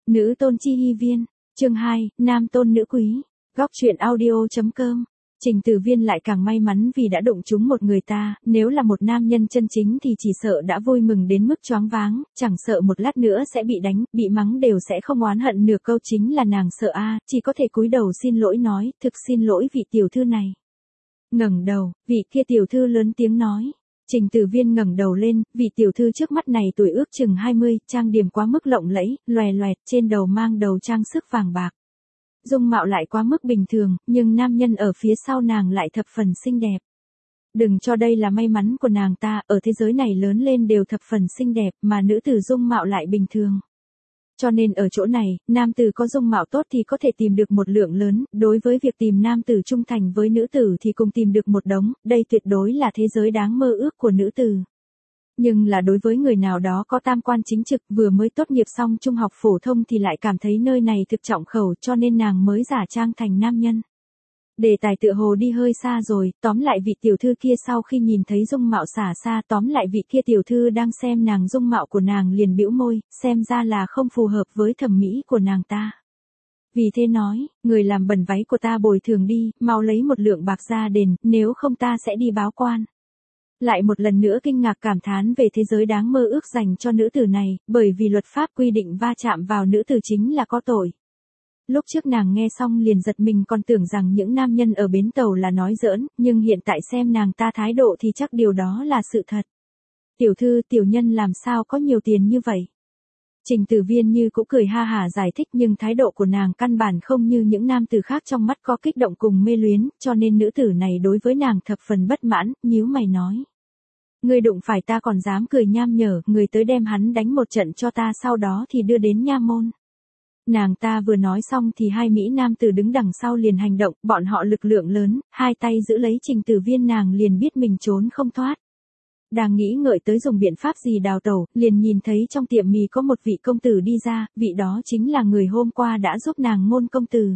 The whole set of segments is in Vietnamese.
Nữ tôn chi hy viên, chương 2, nam tôn nữ quý, góc truyện audio.com. Trình Tử Viên lại càng may mắn vì đã đụng trúng một người ta, nếu là một nam nhân chân chính thì chỉ sợ đã vui mừng đến mức choáng váng, chẳng sợ một lát nữa sẽ bị đánh, bị mắng đều sẽ không oán hận nửa câu, chính là nàng sợ chỉ có thể cúi đầu xin lỗi nói, thực xin lỗi vị tiểu thư này. Ngẩng đầu, vị kia tiểu thư lớn tiếng nói. Trình Tử Viên ngẩng đầu lên, vị tiểu thư trước mắt này tuổi ước chừng 20, trang điểm quá mức lộng lẫy, loè loẹt, trên đầu mang đầu trang sức vàng bạc. Dung mạo lại quá mức bình thường, nhưng nam nhân ở phía sau nàng lại thập phần xinh đẹp. Đừng cho đây là may mắn của nàng ta, ở thế giới này lớn lên đều thập phần xinh đẹp, mà nữ tử dung mạo lại bình thường. Cho nên ở chỗ này, nam tử có dung mạo tốt thì có thể tìm được một lượng lớn, đối với việc tìm nam tử trung thành với nữ tử thì cùng tìm được một đống, đây tuyệt đối là thế giới đáng mơ ước của nữ tử. Nhưng là đối với người nào đó có tam quan chính trực, vừa mới tốt nghiệp xong trung học phổ thông thì lại cảm thấy nơi này thực trọng khẩu, cho nên nàng mới giả trang thành nam nhân. Đề tài tựa hồ đi hơi xa rồi, tóm lại vị tiểu thư kia sau khi nhìn thấy dung mạo xả xa, tóm lại vị kia tiểu thư đang xem nàng, dung mạo của nàng liền bĩu môi, xem ra là không phù hợp với thẩm mỹ của nàng ta. Vì thế nói, người làm bẩn váy của ta bồi thường đi, mau lấy một lượng bạc ra đền, nếu không ta sẽ đi báo quan. Lại một lần nữa kinh ngạc cảm thán về thế giới đáng mơ ước dành cho nữ tử này, bởi vì luật pháp quy định va chạm vào nữ tử chính là có tội. Lúc trước nàng nghe xong liền giật mình, còn tưởng rằng những nam nhân ở bến tàu là nói giỡn, nhưng hiện tại xem nàng ta thái độ thì chắc điều đó là sự thật. Tiểu thư, tiểu nhân làm sao có nhiều tiền như vậy? Trình Tử Viên như cũng cười ha hả giải thích, nhưng thái độ của nàng căn bản không như những nam tử khác, trong mắt có kích động cùng mê luyến, cho nên nữ tử này đối với nàng thập phần bất mãn, nhíu mày nói. Ngươi đụng phải ta còn dám cười nham nhở, người tới đem hắn đánh một trận cho ta, sau đó thì đưa đến nha môn. Nàng ta vừa nói xong thì hai mỹ nam tử đứng đằng sau liền hành động, bọn họ lực lượng lớn, hai tay giữ lấy Trình Tử Viên, nàng liền biết mình trốn không thoát. Đang nghĩ ngợi tới dùng biện pháp gì đào tẩu, liền nhìn thấy trong tiệm mì có một vị công tử đi ra, vị đó chính là người hôm qua đã giúp nàng Ngôn công tử.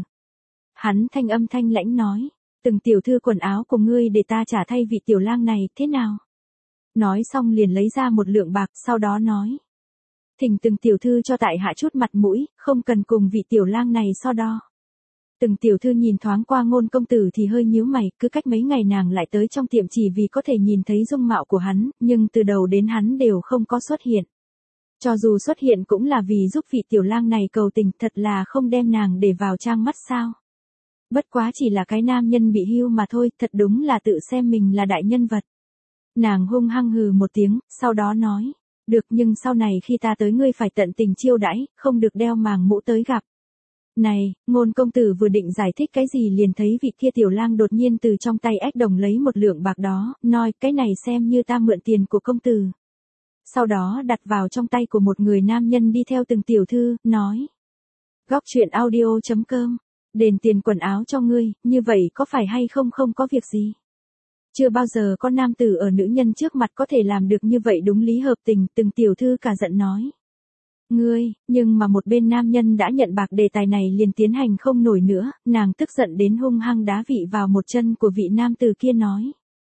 Hắn thanh âm thanh lãnh nói, từng tiểu thư quần áo của ngươi để ta trả thay vị tiểu lang này, thế nào? Nói xong liền lấy ra một lượng bạc, sau đó nói. Thỉnh từng tiểu thư cho tại hạ chút mặt mũi, không cần cùng vị tiểu lang này so đo. Từng tiểu thư nhìn thoáng qua Ngôn công tử thì hơi nhíu mày, cứ cách mấy ngày nàng lại tới trong tiệm chỉ vì có thể nhìn thấy dung mạo của hắn, nhưng từ đầu đến hắn đều không có xuất hiện. Cho dù xuất hiện cũng là vì giúp vị tiểu lang này cầu tình, thật là không đem nàng để vào trang mắt sao. Bất quá chỉ là cái nam nhân bị hưu mà thôi, thật đúng là tự xem mình là đại nhân vật. Nàng hung hăng hừ một tiếng, sau đó nói, được, nhưng sau này khi ta tới ngươi phải tận tình chiêu đãi, không được đeo màng mũ tới gặp. Này, Ngôn công tử vừa định giải thích cái gì liền thấy vị kia tiểu lang đột nhiên từ trong tay ếch đồng lấy một lượng bạc đó, nói, cái này xem như ta mượn tiền của công tử. Sau đó đặt vào trong tay của một người nam nhân đi theo từng tiểu thư, nói. Góc truyện audio.com, đền tiền quần áo cho ngươi, như vậy có phải hay không, không có việc gì. Chưa bao giờ có nam tử ở nữ nhân trước mặt có thể làm được như vậy, đúng lý hợp tình, từng tiểu thư cả giận nói. Ngươi, nhưng mà một bên nam nhân đã nhận bạc, đề tài này liền tiến hành không nổi nữa, nàng tức giận đến hung hăng đá vị vào một chân của vị nam tử kia nói.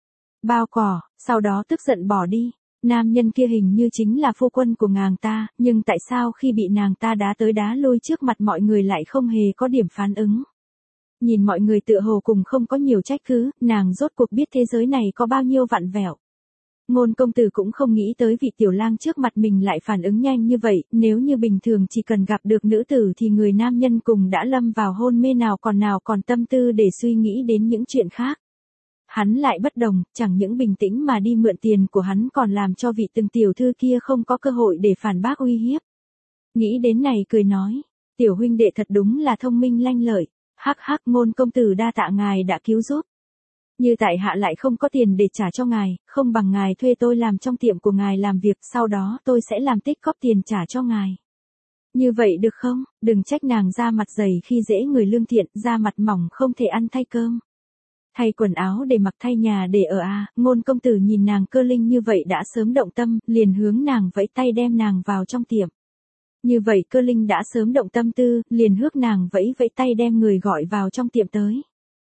Bao cỏ, sau đó tức giận bỏ đi. Nam nhân kia hình như chính là phu quân của nàng ta, nhưng tại sao khi bị nàng ta đá tới đá lui trước mặt mọi người lại không hề có điểm phản ứng. Nhìn mọi người tựa hồ cùng không có nhiều trách cứ, nàng rốt cuộc biết thế giới này có bao nhiêu vặn vẹo. Ngôn công tử cũng không nghĩ tới vị tiểu lang trước mặt mình lại phản ứng nhanh như vậy, nếu như bình thường chỉ cần gặp được nữ tử thì người nam nhân cùng đã lâm vào hôn mê, nào còn tâm tư để suy nghĩ đến những chuyện khác. Hắn lại bất đồng, chẳng những bình tĩnh mà đi mượn tiền của hắn, còn làm cho vị từng tiểu thư kia không có cơ hội để phản bác uy hiếp. Nghĩ đến này cười nói, tiểu huynh đệ thật đúng là thông minh lanh lợi, hắc hắc, Ngôn công tử đa tạ ngài đã cứu giúp. Như tại hạ lại không có tiền để trả cho ngài, không bằng ngài thuê tôi làm trong tiệm của ngài làm việc, sau đó tôi sẽ làm tích góp tiền trả cho ngài. Như vậy được không? Đừng trách nàng da mặt dày khi dễ người lương thiện, da mặt mỏng không thể ăn thay cơm. Thay quần áo để mặc, thay nhà để ở Ngôn công tử nhìn nàng cơ linh như vậy đã sớm động tâm, liền hướng nàng vẫy tay đem nàng vào trong tiệm. Như vậy cơ linh đã sớm động tâm tư, liền hước nàng vẫy tay đem người gọi vào trong tiệm tới.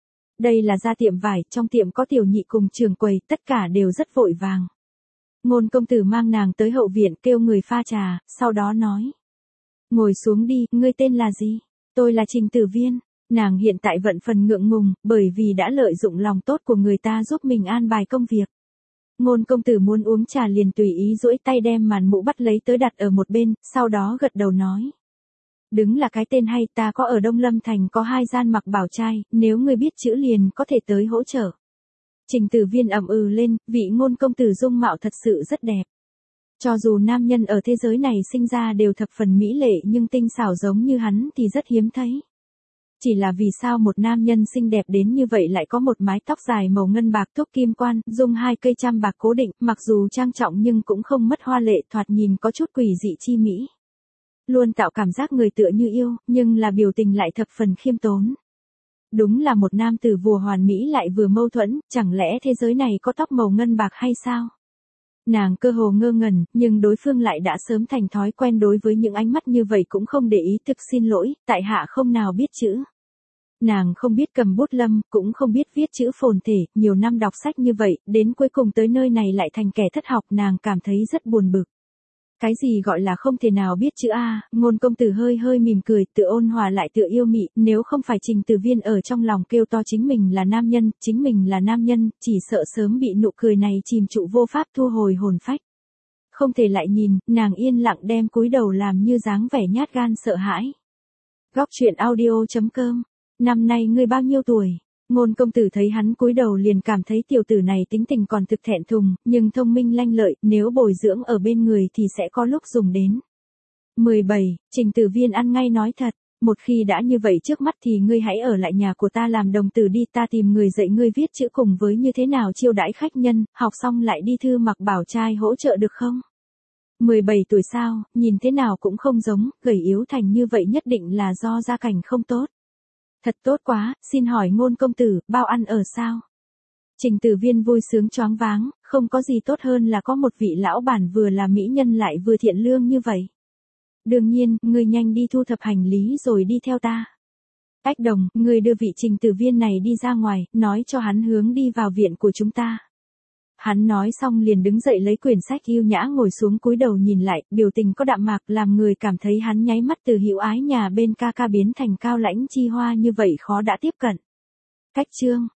Đây là ra tiệm vải, trong tiệm có tiểu nhị cùng trưởng quầy, tất cả đều rất vội vàng. Ngôn công tử mang nàng tới hậu viện kêu người pha trà, sau đó nói. Ngồi xuống đi, ngươi tên là gì? Tôi là Trình Tử Viên. Nàng hiện tại vận phần ngượng ngùng, bởi vì đã lợi dụng lòng tốt của người ta giúp mình an bài công việc. Ngôn công tử muốn uống trà liền tùy ý duỗi tay đem màn mũ bắt lấy tới đặt ở một bên, sau đó gật đầu nói. Đứng là cái tên hay, ta có ở Đông Lâm Thành có 2 gian mặc bảo trai, nếu ngươi biết chữ liền có thể tới hỗ trợ. Trình Tử Viên ậm ừ lên, vị ngôn công tử dung mạo thật sự rất đẹp. Cho dù nam nhân ở thế giới này sinh ra đều thập phần mỹ lệ nhưng tinh xảo giống như hắn thì rất hiếm thấy. Chỉ là vì sao một nam nhân xinh đẹp đến như vậy lại có một mái tóc dài màu ngân bạc thúc kim quan, dùng 2 cây trăm bạc cố định, mặc dù trang trọng nhưng cũng không mất hoa lệ, thoạt nhìn có chút quỷ dị chi mỹ. Luôn tạo cảm giác người tựa như yêu, nhưng là biểu tình lại thập phần khiêm tốn. Đúng là một nam tử vừa hoàn mỹ lại vừa mâu thuẫn, chẳng lẽ thế giới này có tóc màu ngân bạc hay sao? Nàng cơ hồ ngơ ngẩn, nhưng đối phương lại đã sớm thành thói quen đối với những ánh mắt như vậy cũng không để ý, thực xin lỗi, tại hạ không nào biết chữ. Nàng không biết cầm bút lâm, cũng không biết viết chữ phồn thể, nhiều năm đọc sách như vậy, đến cuối cùng tới nơi này lại thành kẻ thất học, nàng cảm thấy rất buồn bực. Cái gì gọi là không thể nào biết chữ a? Ngôn công tử hơi hơi mỉm cười, tựa ôn hòa lại tựa yêu mị, nếu không phải Trình Tử Viên ở trong lòng kêu to chính mình là nam nhân, chỉ sợ sớm bị nụ cười này chìm trụ vô pháp thu hồi hồn phách. Không thể lại nhìn, nàng yên lặng đem cúi đầu làm như dáng vẻ nhát gan sợ hãi. Góc truyện audio.com. Năm nay ngươi bao nhiêu tuổi? Ngôn công tử thấy hắn cúi đầu liền cảm thấy tiểu tử này tính tình còn thực thẹn thùng, nhưng thông minh lanh lợi, nếu bồi dưỡng ở bên người thì sẽ có lúc dùng đến. 17, Trình Tử Viên ăn ngay nói thật, một khi đã như vậy trước mắt thì ngươi hãy ở lại nhà của ta làm đồng tử đi, ta tìm người dạy ngươi viết chữ cùng với như thế nào chiêu đãi khách nhân, học xong lại đi thư mặc bảo trai hỗ trợ được không? 17 tuổi sao, nhìn thế nào cũng không giống, gầy yếu thành như vậy nhất định là do gia cảnh không tốt. Thật tốt quá, xin hỏi ngôn công tử, bao ăn ở sao? Trình Tử Viên vui sướng choáng váng, không có gì tốt hơn là có một vị lão bản vừa là mỹ nhân lại vừa thiện lương như vậy. Đương nhiên, ngươi nhanh đi thu thập hành lý rồi đi theo ta. Ách Đồng, ngươi đưa vị Trình Tử Viên này đi ra ngoài, nói cho hắn hướng đi vào viện của chúng ta. Hắn nói xong liền đứng dậy lấy quyển sách yêu nhã ngồi xuống cúi đầu nhìn lại, biểu tình có đạm mạc làm người cảm thấy hắn nháy mắt từ hữu ái nhà bên ca ca biến thành cao lãnh chi hoa như vậy khó đã tiếp cận. Cách chương